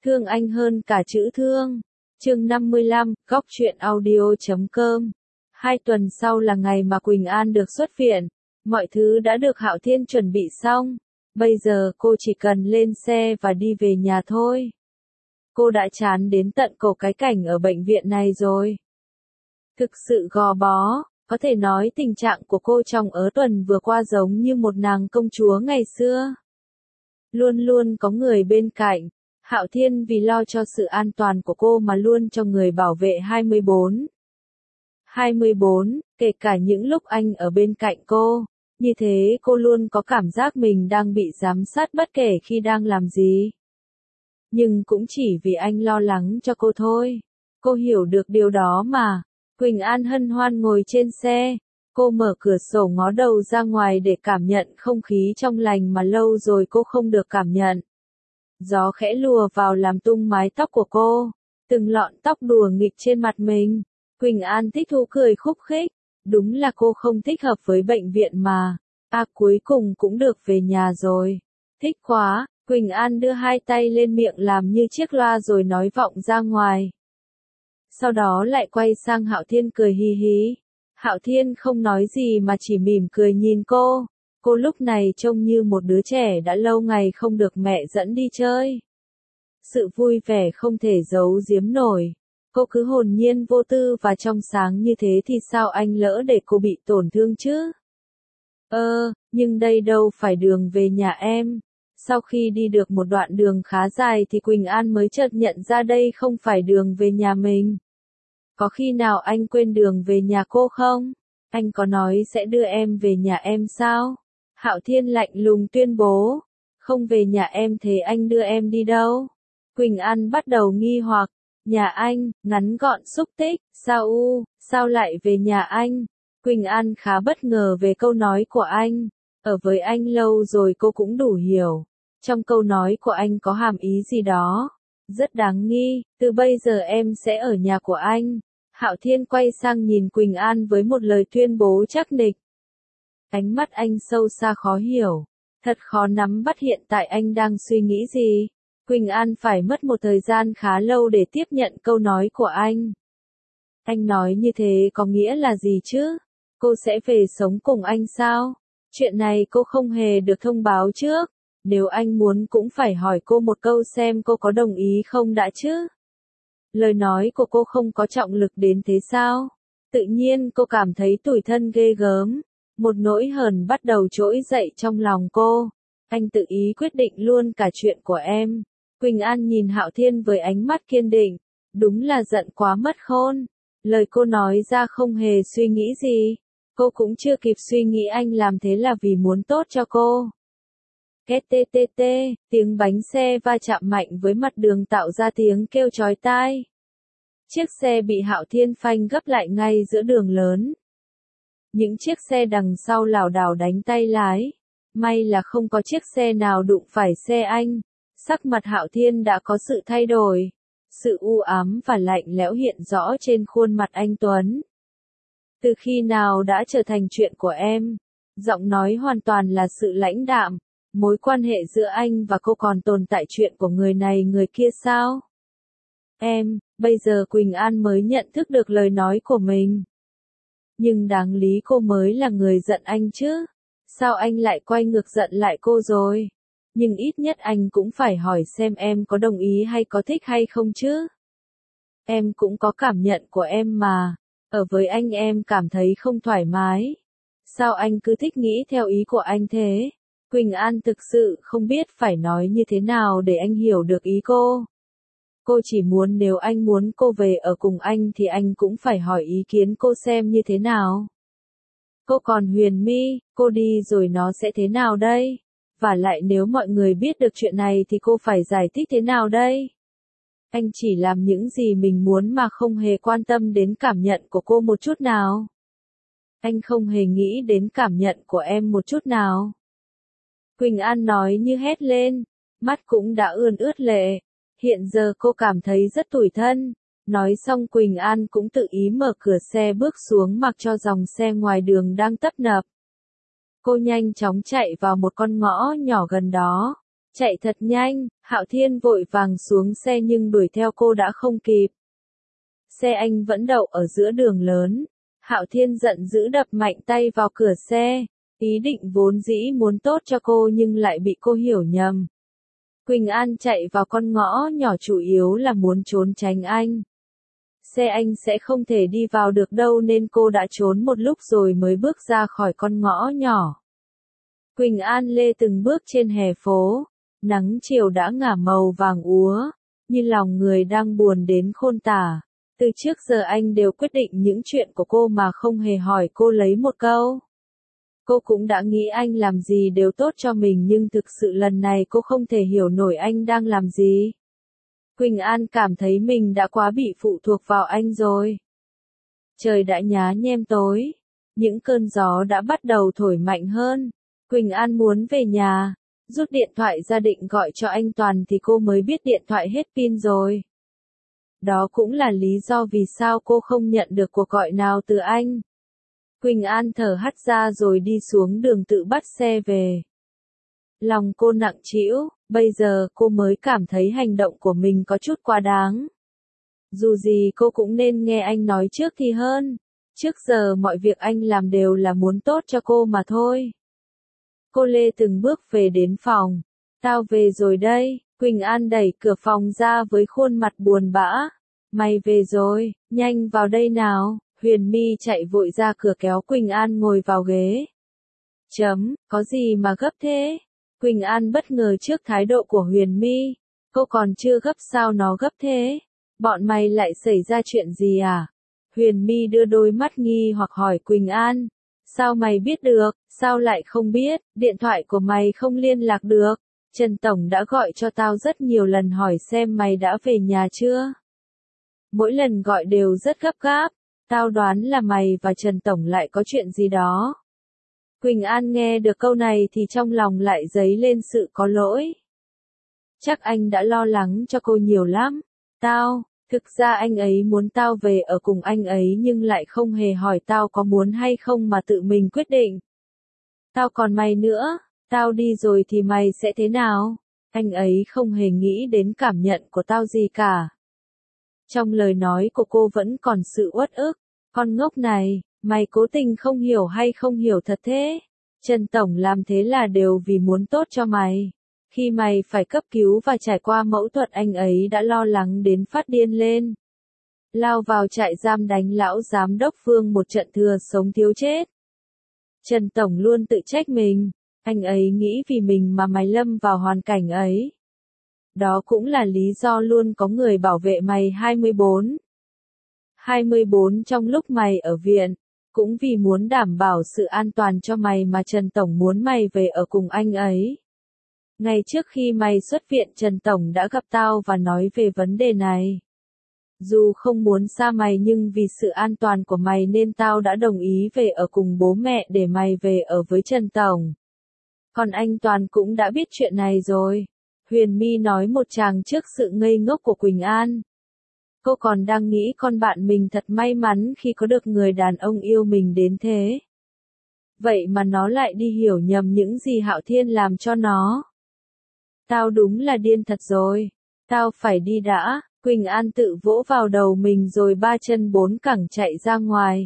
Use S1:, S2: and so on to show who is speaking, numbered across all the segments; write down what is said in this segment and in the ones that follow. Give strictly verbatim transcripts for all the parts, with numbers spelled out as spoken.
S1: Thương anh hơn cả chữ thương. Chương năm mươi lăm, góc truyện audio chấm com. Hai tuần sau là ngày mà Quỳnh An được xuất viện. Mọi thứ đã được Hạo Thiên chuẩn bị xong. Bây giờ cô chỉ cần lên xe và đi về nhà thôi. Cô đã chán đến tận cổ cái cảnh ở bệnh viện này rồi. Thực sự gò bó, có thể nói tình trạng của cô trong ớ tuần vừa qua giống như một nàng công chúa ngày xưa. Luôn luôn có người bên cạnh. Hạo Thiên vì lo cho sự an toàn của cô mà luôn cho người bảo vệ hai mươi bốn. hai mươi bốn, kể cả những lúc anh ở bên cạnh cô. Như thế cô luôn có cảm giác mình đang bị giám sát bất kể khi đang làm gì. Nhưng cũng chỉ vì anh lo lắng cho cô thôi. Cô hiểu được điều đó mà. Quỳnh An hân hoan ngồi trên xe. Cô mở cửa sổ ngó đầu ra ngoài để cảm nhận không khí trong lành mà lâu rồi cô không được cảm nhận. Gió khẽ lùa vào làm tung mái tóc của cô. Từng lọn tóc đùa nghịch trên mặt mình. Quỳnh An thích thú cười khúc khích. Đúng là cô không thích hợp với bệnh viện mà. À cuối cùng cũng được về nhà rồi. Thích quá. Quỳnh An đưa hai tay lên miệng làm như chiếc loa rồi nói vọng ra ngoài. Sau đó lại quay sang Hạo Thiên cười hì hí. Hạo Thiên không nói gì mà chỉ mỉm cười nhìn cô. Cô lúc này trông như một đứa trẻ đã lâu ngày không được mẹ dẫn đi chơi. Sự vui vẻ không thể giấu giếm nổi. Cô cứ hồn nhiên vô tư và trong sáng như thế thì sao anh lỡ để cô bị tổn thương chứ? Ơ, nhưng đây đâu phải đường về nhà em. Sau khi đi được một đoạn đường khá dài thì Quỳnh An mới chợt nhận ra đây không phải đường về nhà mình. Có khi nào anh quên đường về nhà cô không? Anh có nói sẽ đưa em về nhà em sao? Hạo Thiên lạnh lùng tuyên bố. Không về nhà em thế anh đưa em đi đâu? Quỳnh An bắt đầu nghi hoặc. Nhà anh, ngắn gọn xúc tích, sao u, sao lại về nhà anh? Quỳnh An khá bất ngờ về câu nói của anh. Ở với anh lâu rồi cô cũng đủ hiểu. Trong câu nói của anh có hàm ý gì đó. Rất đáng nghi, từ bây giờ em sẽ ở nhà của anh. Hạo Thiên quay sang nhìn Quỳnh An với một lời tuyên bố chắc nịch. Ánh mắt anh sâu xa khó hiểu. Thật khó nắm bắt hiện tại anh đang suy nghĩ gì. Quỳnh An phải mất một thời gian khá lâu để tiếp nhận câu nói của anh. Anh nói như thế có nghĩa là gì chứ? Cô sẽ về sống cùng anh sao? Chuyện này cô không hề được thông báo trước. Nếu anh muốn cũng phải hỏi cô một câu xem cô có đồng ý không đã chứ? Lời nói của cô không có trọng lực đến thế sao? Tự nhiên cô cảm thấy tủi thân ghê gớm. Một nỗi hờn bắt đầu trỗi dậy trong lòng cô. Anh tự ý quyết định luôn cả chuyện của em. Quỳnh An nhìn Hạo Thiên với ánh mắt kiên định. Đúng là giận quá mất khôn. Lời cô nói ra không hề suy nghĩ gì. Cô cũng chưa kịp suy nghĩ anh làm thế là vì muốn tốt cho cô. Két tê tê tê, tiếng bánh xe va chạm mạnh với mặt đường tạo ra tiếng kêu chói tai. Chiếc xe bị Hạo Thiên phanh gấp lại ngay giữa đường lớn. Những chiếc xe đằng sau lảo đảo đánh tay lái. May là không có chiếc xe nào đụng phải xe anh. Sắc mặt Hạo Thiên đã có sự thay đổi. Sự u ám và lạnh lẽo hiện rõ trên khuôn mặt anh Tuấn. Từ khi nào đã trở thành chuyện của em? Giọng nói hoàn toàn là sự lãnh đạm. Mối quan hệ giữa anh và cô còn tồn tại chuyện của người này người kia sao? Em, bây giờ Quỳnh An mới nhận thức được lời nói của mình. Nhưng đáng lý cô mới là người giận anh chứ. Sao anh lại quay ngược giận lại cô rồi? Nhưng ít nhất anh cũng phải hỏi xem em có đồng ý hay có thích hay không chứ? Em cũng có cảm nhận của em mà. Ở với anh em cảm thấy không thoải mái. Sao anh cứ thích nghĩ theo ý của anh thế? Quỳnh An thực sự không biết phải nói như thế nào để anh hiểu được ý cô. Cô chỉ muốn nếu anh muốn cô về ở cùng anh thì anh cũng phải hỏi ý kiến cô xem như thế nào. Cô còn Huyền My, cô đi rồi nó sẽ thế nào đây? Và lại nếu mọi người biết được chuyện này thì cô phải giải thích thế nào đây? Anh chỉ làm những gì mình muốn mà không hề quan tâm đến cảm nhận của cô một chút nào. Anh không hề nghĩ đến cảm nhận của em một chút nào. Quỳnh An nói như hét lên, mắt cũng đã ươn ướt lệ. Hiện giờ cô cảm thấy rất tủi thân. Nói xong Quỳnh An cũng tự ý mở cửa xe bước xuống mặc cho dòng xe ngoài đường đang tấp nập. Cô nhanh chóng chạy vào một con ngõ nhỏ gần đó. Chạy thật nhanh, Hạo Thiên vội vàng xuống xe nhưng đuổi theo cô đã không kịp. Xe anh vẫn đậu ở giữa đường lớn. Hạo Thiên giận dữ đập mạnh tay vào cửa xe. Ý định vốn dĩ muốn tốt cho cô nhưng lại bị cô hiểu nhầm. Quỳnh An chạy vào con ngõ nhỏ chủ yếu là muốn trốn tránh anh. Xe anh sẽ không thể đi vào được đâu nên cô đã trốn một lúc rồi mới bước ra khỏi con ngõ nhỏ. Quỳnh An lê từng bước trên hè phố. Nắng chiều đã ngả màu vàng úa, như lòng người đang buồn đến khôn tả. Từ trước giờ anh đều quyết định những chuyện của cô mà không hề hỏi cô lấy một câu. Cô cũng đã nghĩ anh làm gì đều tốt cho mình nhưng thực sự lần này cô không thể hiểu nổi anh đang làm gì. Quỳnh An cảm thấy mình đã quá bị phụ thuộc vào anh rồi. Trời đã nhá nhem tối. Những cơn gió đã bắt đầu thổi mạnh hơn. Quỳnh An muốn về nhà. Rút điện thoại ra định gọi cho anh Toàn thì cô mới biết điện thoại hết pin rồi. Đó cũng là lý do vì sao cô không nhận được cuộc gọi nào từ anh. Quỳnh An thở hắt ra rồi đi xuống đường tự bắt xe về. Lòng cô nặng trĩu, bây giờ cô mới cảm thấy hành động của mình có chút quá đáng. Dù gì cô cũng nên nghe anh nói trước thì hơn. Trước giờ mọi việc anh làm đều là muốn tốt cho cô mà thôi. Cô lê từng bước về đến phòng. Tao về rồi đây. Quỳnh An đẩy cửa phòng ra với khuôn mặt buồn bã. Mày về rồi, nhanh vào đây nào. Huyền My chạy vội ra cửa kéo Quỳnh An ngồi vào ghế. Chấm, có gì mà gấp thế? Quỳnh An bất ngờ trước thái độ của Huyền My. Cô còn chưa gấp sao nó gấp thế? Bọn mày lại xảy ra chuyện gì à? Huyền My đưa đôi mắt nghi hoặc hỏi Quỳnh An. Sao mày biết được, sao lại không biết, điện thoại của mày không liên lạc được. Trần Tổng đã gọi cho tao rất nhiều lần hỏi xem mày đã về nhà chưa. Mỗi lần gọi đều rất gấp gáp, tao đoán là mày và Trần Tổng lại có chuyện gì đó. Quỳnh An nghe được câu này thì trong lòng lại dấy lên sự có lỗi. Chắc anh đã lo lắng cho cô nhiều lắm. Tao, thực ra anh ấy muốn tao về ở cùng anh ấy nhưng lại không hề hỏi tao có muốn hay không mà tự mình quyết định. Tao còn mày nữa, tao đi rồi thì mày sẽ thế nào? Anh ấy không hề nghĩ đến cảm nhận của tao gì cả. Trong lời nói của cô vẫn còn sự uất ức. Con ngốc này, mày cố tình không hiểu hay không hiểu thật thế? Trần Tổng làm thế là đều vì muốn tốt cho mày. Khi mày phải cấp cứu và trải qua mẫu thuật anh ấy đã lo lắng đến phát điên lên. Lao vào trại giam đánh lão giám đốc Phương một trận thừa sống thiếu chết. Trần Tổng luôn tự trách mình. Anh ấy nghĩ vì mình mà mày lâm vào hoàn cảnh ấy. Đó cũng là lý do luôn có người bảo vệ mày hai mươi bốn. hai mươi bốn trong lúc mày ở viện. Cũng vì muốn đảm bảo sự an toàn cho mày mà Trần Tổng muốn mày về ở cùng anh ấy. Ngày trước khi mày xuất viện Trần Tổng đã gặp tao và nói về vấn đề này. Dù không muốn xa mày nhưng vì sự an toàn của mày nên tao đã đồng ý về ở cùng bố mẹ để mày về ở với Trần Tổng. Còn anh Toàn cũng đã biết chuyện này rồi. Huyền My nói một tràng trước sự ngây ngốc của Quỳnh An. Cô còn đang nghĩ con bạn mình thật may mắn khi có được người đàn ông yêu mình đến thế. Vậy mà nó lại đi hiểu nhầm những gì Hạo Thiên làm cho nó. Tao đúng là điên thật rồi. Tao phải đi đã. Quỳnh An tự vỗ vào đầu mình rồi ba chân bốn cẳng chạy ra ngoài.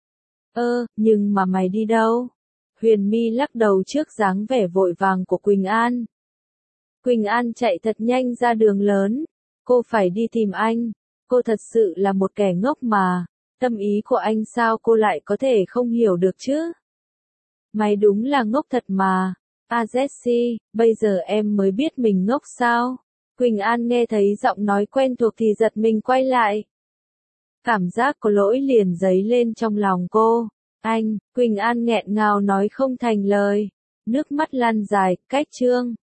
S1: Ơ, nhưng mà mày đi đâu? Huyền My lắc đầu trước dáng vẻ vội vàng của Quỳnh An. Quỳnh An chạy thật nhanh ra đường lớn. Cô phải đi tìm anh. Cô thật sự là một kẻ ngốc mà. Tâm ý của anh sao cô lại có thể không hiểu được chứ? Mày đúng là ngốc thật mà. À Jessie, bây giờ em mới biết mình ngốc sao? Quỳnh An nghe thấy giọng nói quen thuộc thì giật mình quay lại. Cảm giác có lỗi liền dấy lên trong lòng cô. Anh, Quỳnh An nghẹn ngào nói không thành lời. Nước mắt lăn dài, cách trương.